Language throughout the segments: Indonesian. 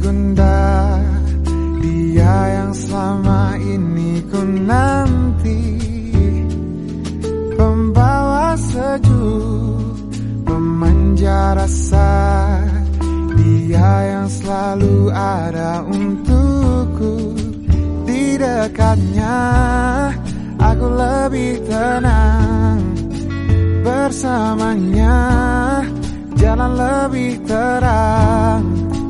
Gunda, dia yang selama ini ku nanti, pembawa sejuk, pemanja rasa, dia yang selalu ada untukku. Di dekatnya aku lebih tenang, bersamanya jalan lebih terang.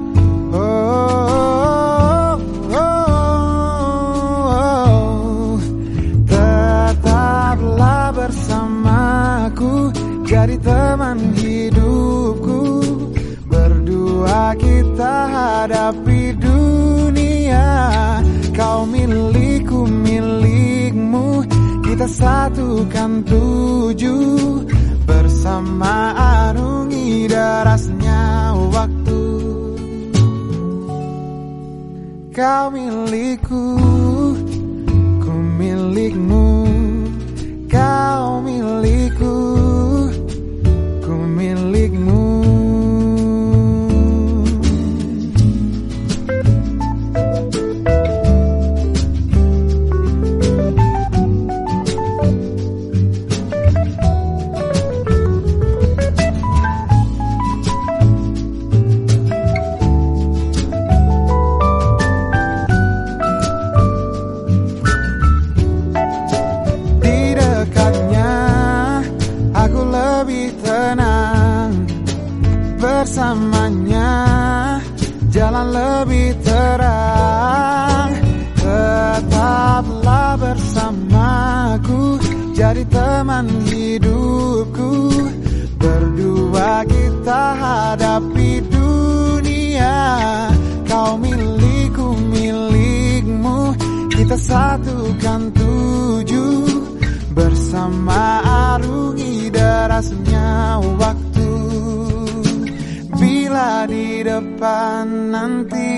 Tetaplah bersamaku, jadi teman hidupku. Berdua kita hadapi dunia, kau milikku, milikmu, kita satukan tujuh. Bersama arungi derasnya waktu. Kau milikku, ku milikmu. Kau milikku, ku milikmu. Bersamanya jalan lebih terang. Tetaplah bersamaku, jadi teman hidupku. Berdua kita hadapi dunia, kau milikku, milikmu, kita satukan tujuh. Bersama arungi derasnya waktu. Bila di depan nanti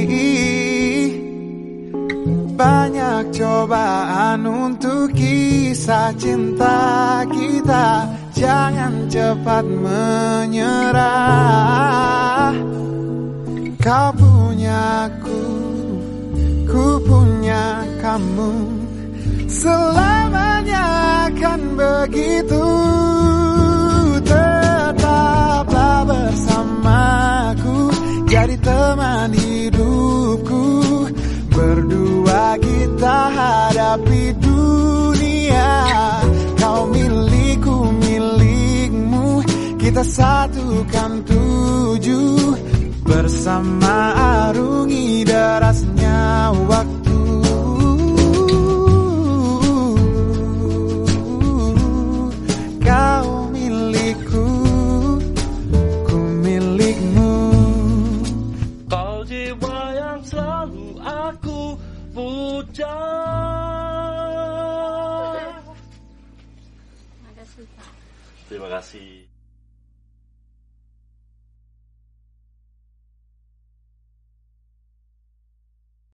banyak cobaan untuk kisah cinta kita, jangan cepat menyerah. Kau punya ku punya kamu, selamanya akan begitu. Tetaplah bersamaku, jadi teman hidupku. Berdua kita hadapi dunia, kau milikku, milikmu, kita satukan tujuh. Bersama arungi derasnya waktu. Kau milikku, ku milikmu. Kau jiwa yang selalu aku puja. Terima kasih.